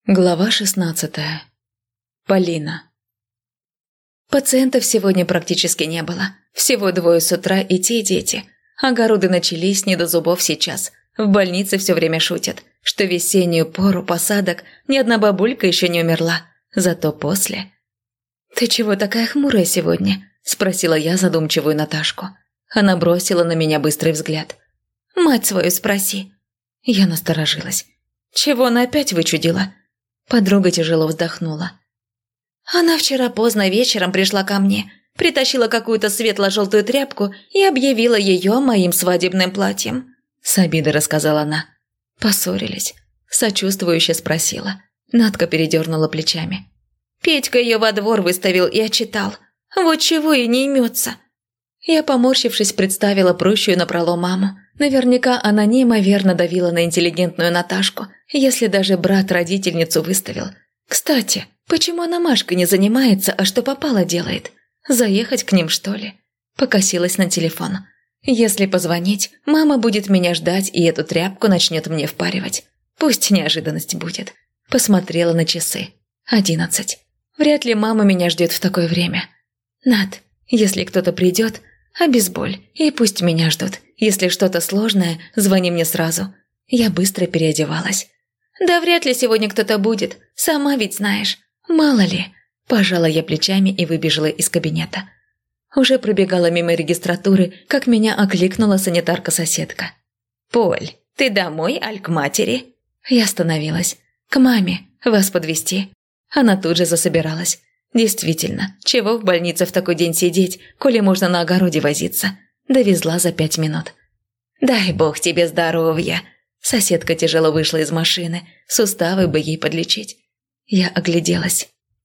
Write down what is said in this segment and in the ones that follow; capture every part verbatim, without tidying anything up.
Глава шестнадцатая. Полина. Пациентов сегодня практически не было. Всего двое с утра и те дети. Огороды начались не до зубов сейчас. В больнице все время шутят, что в весеннюю пору посадок ни одна бабулька еще не умерла. Зато после... «Ты чего такая хмурая сегодня?» – спросила я задумчивую Наташку. Она бросила на меня быстрый взгляд. «Мать свою спроси». Я насторожилась. «Чего она опять вычудила?» Подруга тяжело вздохнула. Она вчера поздно вечером пришла ко мне, притащила какую-то светло-желтую тряпку и объявила ее моим свадебным платьем. С обидой рассказала она. Поссорились. Сочувствующе спросила. Надка передернула плечами. Петька ее во двор выставил и отчитал. Вот чего и не имется. Я, поморщившись, представила прущую напролом маму. Наверняка она неимоверно давила на интеллигентную Наташку, если даже брат родительницу выставил. Кстати, почему она Машкой не занимается, а что попало делает? Заехать к ним, что ли? Покосилась на телефон. Если позвонить, мама будет меня ждать и эту тряпку начнет мне впаривать. Пусть неожиданность будет. Посмотрела на часы. Одиннадцать. Вряд ли мама меня ждет в такое время. Над, если кто-то придет, обезболь, и пусть меня ждут. Если что-то сложное, звони мне сразу. Я быстро переодевалась. Да вряд ли сегодня кто-то будет, сама ведь знаешь. Мало ли. Пожала я плечами и выбежала из кабинета. Уже пробегала мимо регистратуры, как меня окликнула санитарка-соседка. «Поль, ты домой, аль к матери?» Я остановилась. «К маме. Вас подвезти?» Она тут же засобиралась. Действительно, чего в больнице в такой день сидеть, коли можно на огороде возиться? Довезла за пять минут. «Дай бог тебе здоровья!» Соседка тяжело вышла из машины, суставы бы ей подлечить. Я огляделась.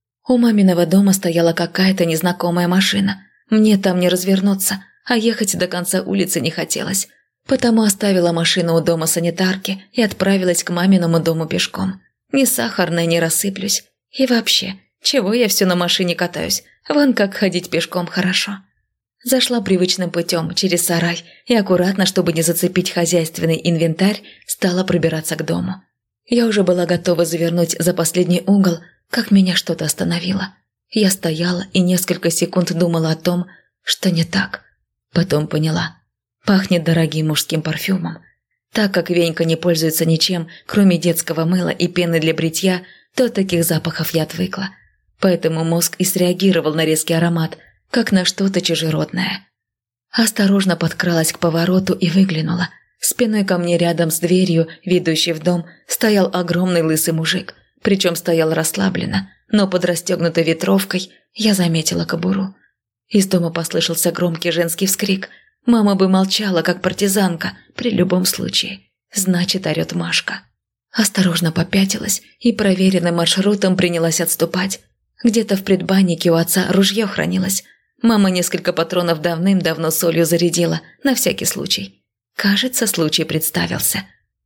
У маминого дома стояла какая-то незнакомая машина. Мне там не развернуться, а ехать до конца улицы не хотелось. Потому оставила машину у дома санитарки и отправилась к маминому дому пешком. Ни сахарная, не рассыплюсь. И вообще, чего я все на машине катаюсь? Вон как ходить пешком хорошо. Зашла привычным путем через сарай и аккуратно, чтобы не зацепить хозяйственный инвентарь, стала пробираться к дому. Я уже была готова завернуть за последний угол, как меня что-то остановило. Я стояла и несколько секунд думала о том, что не так. Потом поняла. Пахнет дорогим мужским парфюмом. Так как Венька не пользуется ничем, кроме детского мыла и пены для бритья, то от таких запахов я отвыкла. Поэтому мозг и среагировал на резкий аромат, как на что-то чужеродное. Осторожно подкралась к повороту и выглянула. Спиной ко мне рядом с дверью, ведущей в дом, стоял огромный лысый мужик. Причем стоял расслабленно, но под расстегнутой ветровкой я заметила кобуру. Из дома послышался громкий женский вскрик. Мама бы молчала, как партизанка, при любом случае. Значит, орёт Машка. Осторожно попятилась и проверенным маршрутом принялась отступать. Где-то в предбаннике у отца ружье хранилось. Мама несколько патронов давным-давно солью зарядила, на всякий случай. Кажется, случай представился.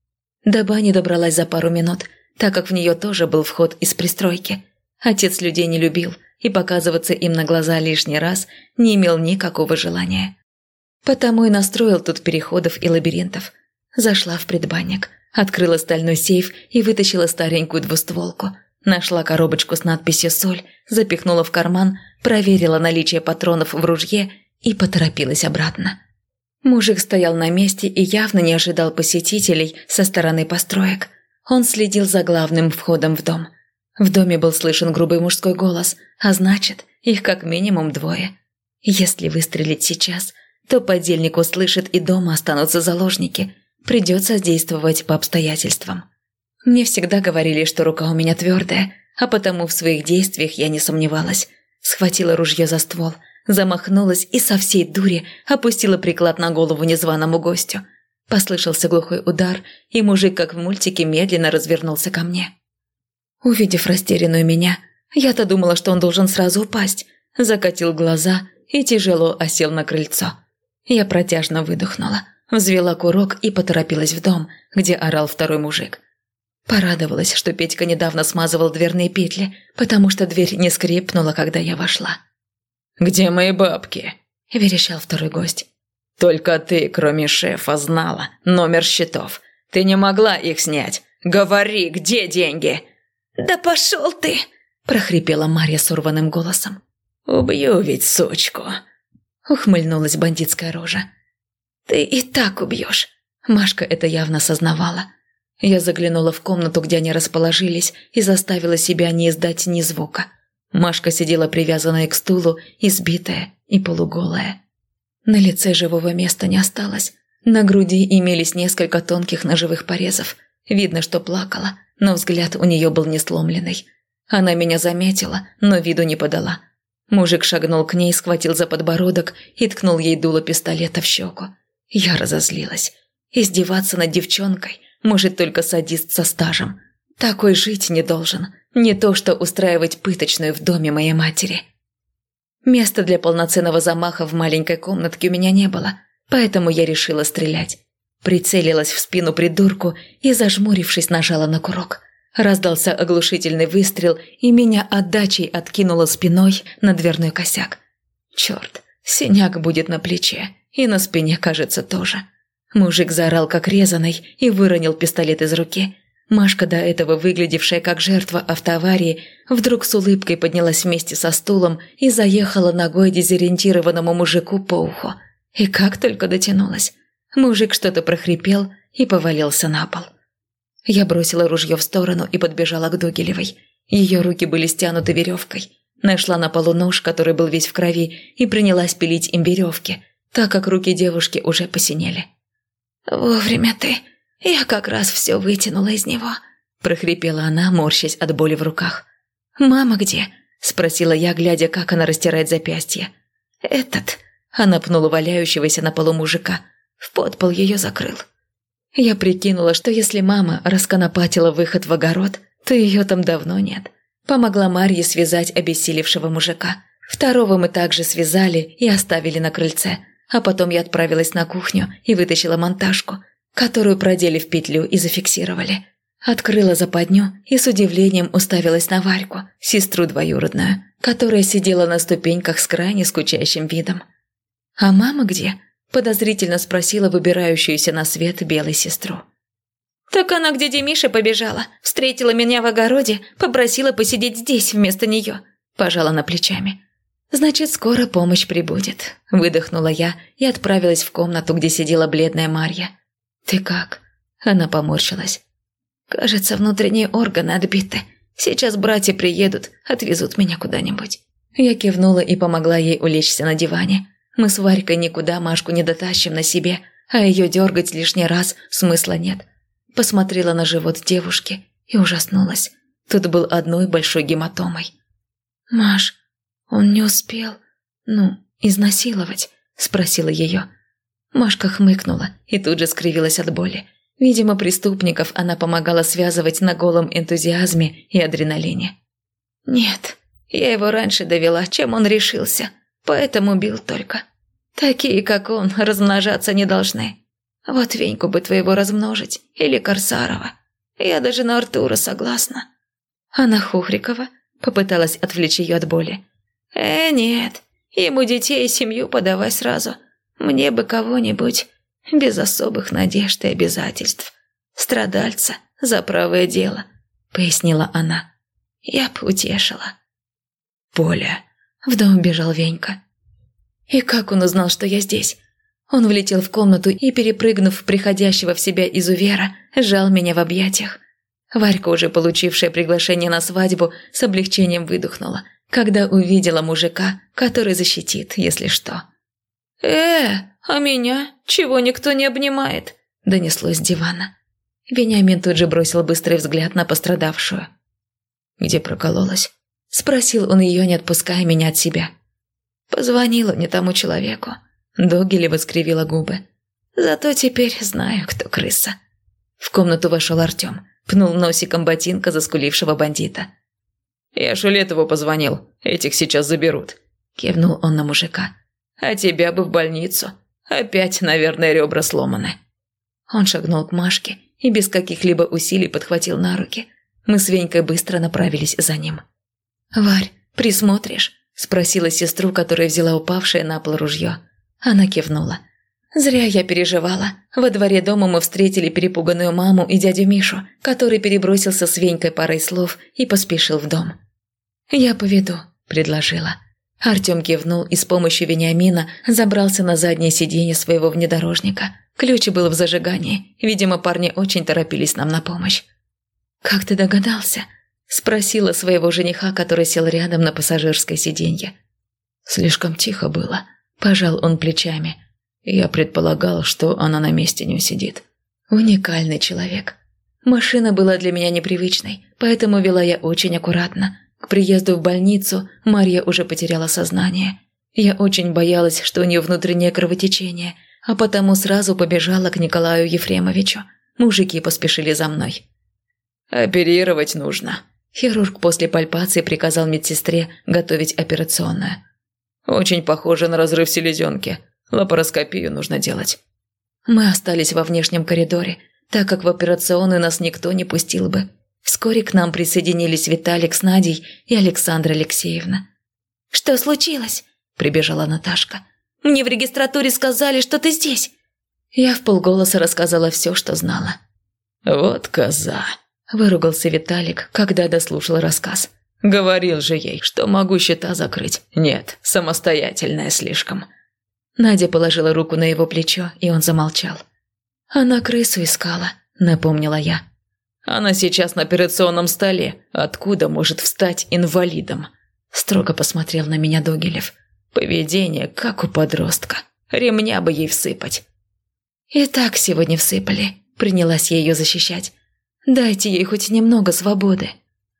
До бани добралась за пару минут, так как в нее тоже был вход из пристройки. Отец людей не любил, и показываться им на глаза лишний раз не имел никакого желания. Потому и настроил тут переходов и лабиринтов. Зашла в предбанник, открыла стальной сейф и вытащила старенькую двустволку. Нашла коробочку с надписью «Соль», запихнула в карман, проверила наличие патронов в ружье и поторопилась обратно. Мужик стоял на месте и явно не ожидал посетителей со стороны построек. Он следил за главным входом в дом. В доме был слышен грубый мужской голос, а значит, их как минимум двое. Если выстрелить сейчас, то подельник услышит и дома останутся заложники. Придется действовать по обстоятельствам. Мне всегда говорили, что рука у меня твердая, а потому в своих действиях я не сомневалась. Схватила ружье за ствол, замахнулась и со всей дури опустила приклад на голову незваному гостю. Послышался глухой удар, и мужик, как в мультике, медленно развернулся ко мне. Увидев растерянную меня, я-то думала, что он должен сразу упасть. Закатил глаза и тяжело осел на крыльцо. Я протяжно выдохнула, взвела курок и поторопилась в дом, где орал второй мужик. Порадовалась, что Петька недавно смазывал дверные петли, потому что дверь не скрипнула, когда я вошла. «Где мои бабки?» – верещал второй гость. «Только ты, кроме шефа, знала номер счетов. Ты не могла их снять. Говори, где деньги?» «Да пошел ты!» – прохрипела Марья сорванным голосом. «Убью ведь сучку!» – ухмыльнулась бандитская рожа. «Ты и так убьешь!» – Машка это явно сознавала. Я заглянула в комнату, где они расположились, и заставила себя не издать ни звука. Машка сидела привязанная к стулу, избитая и полуголая. На лице живого места не осталось. На груди имелись несколько тонких ножевых порезов. Видно, что плакала, но взгляд у нее был не сломленный. Она меня заметила, но виду не подала. Мужик шагнул к ней, схватил за подбородок и ткнул ей дуло пистолета в щеку. Я разозлилась. Издеваться над девчонкой может только садист со стажем. Такой жить не должен. Не то что устраивать пыточную в доме моей матери. Места для полноценного замаха в маленькой комнатке у меня не было, поэтому я решила стрелять. Прицелилась в спину придурку и, зажмурившись, нажала на курок. Раздался оглушительный выстрел, и меня отдачей откинуло спиной на дверной косяк. Черт, синяк будет на плече, и на спине, кажется, тоже. Мужик заорал как резаный и выронил пистолет из руки. Машка, до этого выглядевшая как жертва автоаварии, вдруг с улыбкой поднялась вместе со стулом и заехала ногой дезориентированному мужику по уху. И как только дотянулась. Мужик что-то прохрипел и повалился на пол. Я бросила ружье в сторону и подбежала к Догилевой. Ее руки были стянуты веревкой. Нашла на полу нож, который был весь в крови, и принялась пилить им веревки, так как руки девушки уже посинели. «Вовремя ты. Я как раз все вытянула из него», – прохрипела она, морщась от боли в руках. «Мама где?» – спросила я, глядя, как она растирает запястье. «Этот», – она пнула валяющегося на полу мужика, – в подпол ее закрыл. Я прикинула, что если мама расконопатила выход в огород, то ее там давно нет. Помогла Марье связать обессилевшего мужика. Второго мы также связали и оставили на крыльце, а потом я отправилась на кухню и вытащила монтажку, которую продели в петлю и зафиксировали. Открыла западню и с удивлением уставилась на Варьку, сестру двоюродную, которая сидела на ступеньках с крайне скучающим видом. «А мама где?» – подозрительно спросила выбирающуюся на свет белой сестру. «Так она к дяде Мише побежала, встретила меня в огороде, попросила посидеть здесь вместо нее», – пожала она плечами. «Значит, скоро помощь прибудет», – выдохнула я и отправилась в комнату, где сидела бледная Марья. «Ты как?» – она поморщилась. «Кажется, внутренние органы отбиты. Сейчас братья приедут, отвезут меня куда-нибудь». Я кивнула и помогла ей улечься на диване. Мы с Варькой никуда Машку не дотащим на себе, а ее дергать лишний раз смысла нет. Посмотрела на живот девушки и ужаснулась. Тут был одной большой гематомой. «Маш, он не успел, ну, изнасиловать?» – спросила ее. Машка хмыкнула и тут же скривилась от боли. Видимо, преступников она помогала связывать на голом энтузиазме и адреналине. «Нет, я его раньше довела, чем он решился, поэтому бил только. Такие, как он, размножаться не должны. Вот Веньку бы твоего размножить, или Корсарова. Я даже на Артура согласна». «А на Хухрикова?» – попыталась отвлечь ее от боли. «Э, нет, ему детей и семью подавай сразу. Мне бы кого-нибудь без особых надежд и обязательств. Страдальца за правое дело», – пояснила она. «Я б утешила». «Поля», – в дом бежал Венька. И как он узнал, что я здесь? Он влетел в комнату и, перепрыгнув приходящего в себя изувера, сжал меня в объятиях. Варька, уже получившая приглашение на свадьбу, с облегчением выдохнула, когда увидела мужика, который защитит, если что. «Э, а меня? Чего никто не обнимает?» – донеслось с дивана. Вениамин тут же бросил быстрый взгляд на пострадавшую. «Где прокололась?» – спросил он ее, не отпуская меня от себя. «Позвонила не тому человеку». Догилева скривила губы. «Зато теперь знаю, кто крыса». В комнату вошел Артем, пнул носиком ботинка заскулившего бандита. «Я Шулетову позвонил, этих сейчас заберут», – кивнул он на мужика. «А тебя бы в больницу. Опять, наверное, ребра сломаны». Он шагнул к Машке и без каких-либо усилий подхватил на руки. Мы с Венькой быстро направились за ним. «Варь, присмотришь?» – спросила сестру, которая взяла упавшее на пол ружье. Она кивнула. Зря я переживала. Во дворе дома мы встретили перепуганную маму и дядю Мишу, который перебросился с Венькой парой слов и поспешил в дом. «Я поведу», – предложила. Артем кивнул и с помощью Вениамина забрался на заднее сиденье своего внедорожника. Ключ был в зажигании. Видимо, парни очень торопились нам на помощь. «Как ты догадался?» – спросила своего жениха, который сел рядом на пассажирское сиденье. «Слишком тихо было», – пожал он плечами. «Я предполагал, что она на месте не усидит». Уникальный человек. Машина была для меня непривычной, поэтому вела я очень аккуратно. К приезду в больницу Марья уже потеряла сознание. Я очень боялась, что у нее внутреннее кровотечение, а потому сразу побежала к Николаю Ефремовичу. Мужики поспешили за мной. «Оперировать нужно». Хирург после пальпации приказал медсестре готовить операционную. «Очень похоже на разрыв селезенки. Лапароскопию нужно делать». Мы остались во внешнем коридоре, так как в операционную нас никто не пустил бы. Вскоре к нам присоединились Виталик с Надей и Александра Алексеевна. «Что случилось?» – прибежала Наташка. «Мне в регистратуре сказали, что ты здесь». Я вполголоса рассказала все, что знала. «Вот коза!» – выругался Виталик, когда дослушал рассказ. «Говорил же ей, что могу счета закрыть. Нет, самостоятельная слишком». Надя положила руку на его плечо, и он замолчал. «Она крысу искала», – напомнила я. «Она сейчас на операционном столе. Откуда может встать инвалидом?» Строго посмотрел на меня Догилев. «Поведение, как у подростка. Ремня бы ей всыпать». «И так сегодня всыпали», – принялась я ее защищать. «Дайте ей хоть немного свободы».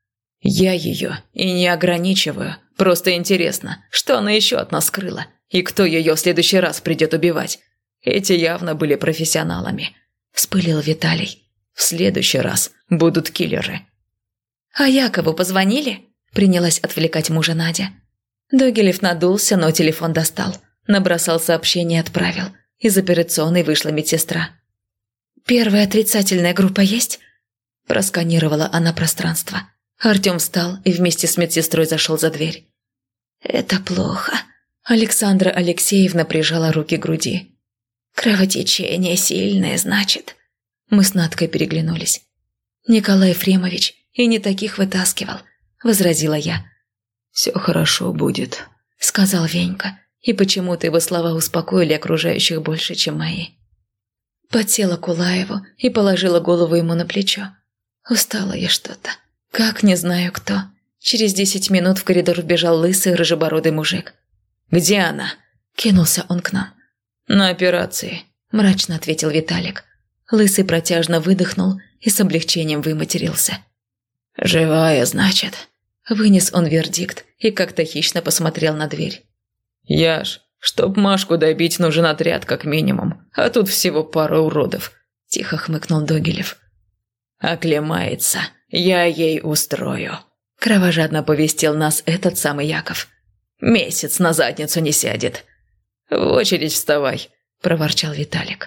«Я ее и не ограничиваю. Просто интересно, что она еще от нас скрыла? И кто ее в следующий раз придет убивать? Эти явно были профессионалами», – вспылил Виталий. «В следующий раз будут киллеры». «А Якову позвонили?» – принялась отвлекать мужа Надя. Догилев надулся, но телефон достал. Набросал сообщение и отправил. Из операционной вышла медсестра. «Первая отрицательная группа есть?» Просканировала она пространство. Артем встал и вместе с медсестрой зашел за дверь. «Это плохо». Александра Алексеевна прижала руки к груди. «Кровотечение сильное, значит». Мы с Надкой переглянулись. «Николай Ефремович и не таких вытаскивал», – возразила я. «Все хорошо будет», – сказал Венька, и почему-то его слова успокоили окружающих больше, чем мои. Подсела к Улаеву и положила голову ему на плечо. Устала я что-то. Как не знаю кто. Через десять минут в коридор вбежал лысый рыжебородый мужик. «Где она?» – кинулся он к нам. «На операции», – мрачно ответил Виталик. Лысый протяжно выдохнул и с облегчением выматерился. «Живая, значит?» Вынес он вердикт и как-то хищно посмотрел на дверь. «Яш, чтоб Машку добить, нужен отряд как минимум, а тут всего пара уродов», – тихо хмыкнул Догилев. «Оклемается, я ей устрою», – кровожадно повестил нас этот самый Яков. «Месяц на задницу не сядет». «В очередь вставай», – проворчал Виталик.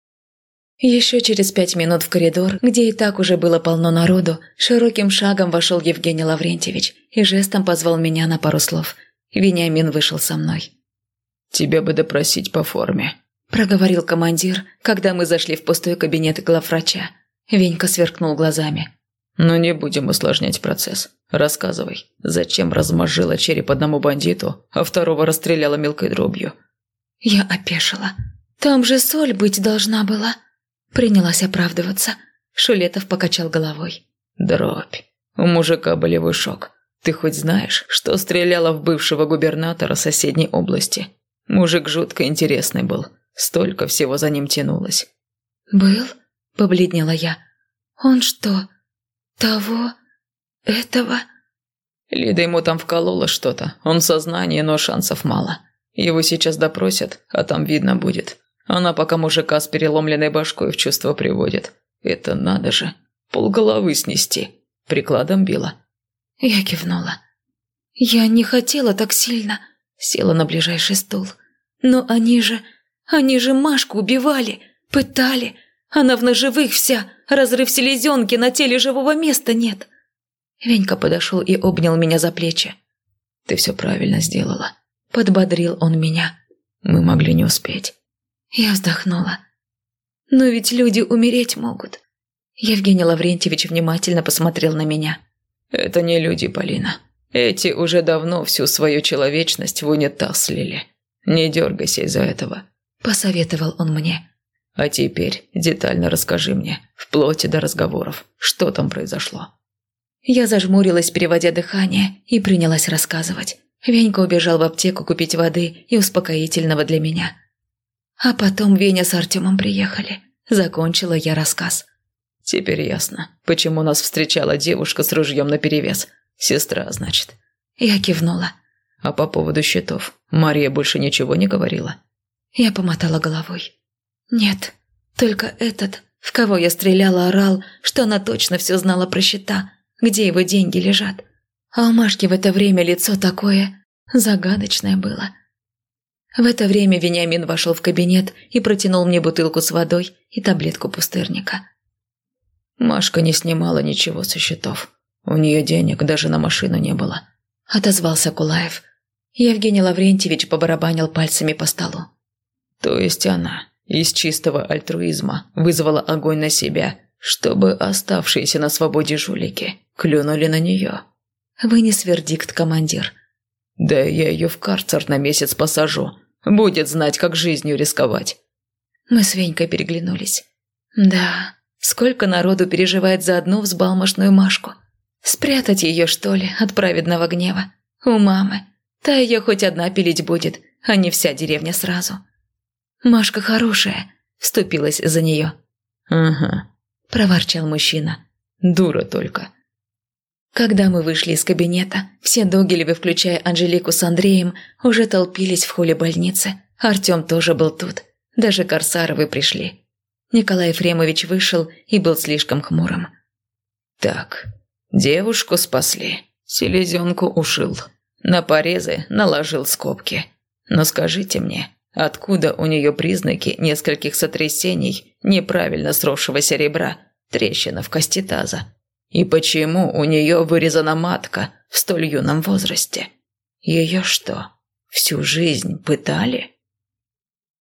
Еще через пять минут в коридор, где и так уже было полно народу, широким шагом вошел Евгений Лаврентьевич и жестом позвал меня на пару слов. Вениамин вышел со мной. «Тебя бы допросить по форме», – проговорил командир, когда мы зашли в пустой кабинет главврача. Венька сверкнул глазами. «Ну не будем усложнять процесс. Рассказывай, зачем размозжила череп одному бандиту, а второго расстреляла мелкой дробью?» Я опешила. «Там же соль быть должна была». Принялась оправдываться. Шулетов покачал головой. «Дробь. У мужика болевой шок. Ты хоть знаешь, что стреляла в бывшего губернатора соседней области? Мужик жутко интересный был. Столько всего за ним тянулось». «Был?» – побледнела я. «Он что, того, этого?» Лида ему там вколола что-то. Он в сознании, но шансов мало. Его сейчас допросят, а там видно будет. Она пока мужика с переломленной башкой в чувство приводит. Это надо же, полголовы снести. Прикладом била». Я кивнула. «Я не хотела так сильно», – села на ближайший стул. «Но они же, они же Машку убивали, пытали. Она в ножевых вся, разрыв селезенки, на теле живого места нет». Венька подошел и обнял меня за плечи. «Ты все правильно сделала», – подбодрил он меня. «Мы могли не успеть». Я вздохнула. Но ведь люди умереть могут. Евгений Лаврентьевич внимательно посмотрел на меня. Это не люди, Полина. Эти уже давно всю свою человечность в унитаз слили. Не дергайся из-за этого. Посоветовал он мне. А теперь детально расскажи мне, вплоть до разговоров, что там произошло. Я зажмурилась, переводя дыхание, и принялась рассказывать. Венька убежал в аптеку купить воды и успокоительного для меня. А потом Веня с Артемом приехали. Закончила я рассказ. Теперь ясно, почему нас встречала девушка с ружьем наперевес. Сестра, значит. Я кивнула. А по поводу счетов Мария больше ничего не говорила? Я помотала головой. Нет, только этот, в кого я стреляла, орал, что она точно все знала про счета, где его деньги лежат. А у Машки в это время лицо такое загадочное было. В это время Вениамин вошел в кабинет и протянул мне бутылку с водой и таблетку пустырника. Машка не снимала ничего со счетов. У нее денег даже на машину не было. Отозвался Кулаев. Евгений Лаврентьевич побарабанил пальцами по столу. То есть она из чистого альтруизма вызвала огонь на себя, чтобы оставшиеся на свободе жулики клюнули на нее. Вынес вердикт командир. Да я ее в карцер на месяц посажу. Будет знать, как жизнью рисковать. Мы с Венькой переглянулись. Да, сколько народу переживает за одну взбалмошную Машку. Спрятать ее, что ли, от праведного гнева? У мамы. Та ее хоть одна пилить будет, а не вся деревня сразу. Машка хорошая, вступилась за нее. «Ага», – проворчал мужчина. «Дура только». Когда мы вышли из кабинета, все Догилевы, включая Анжелику с Андреем, уже толпились в холле больницы. Артем тоже был тут. Даже Корсаровы пришли. Николай Ефремович вышел и был слишком хмурым. «Так, девушку спасли, селезенку ушил, на порезы наложил скобки. Но скажите мне, откуда у нее признаки нескольких сотрясений неправильно сросшегося ребра, трещина в кости таза? И почему у нее вырезана матка в столь юном возрасте? Ее что, всю жизнь пытали?»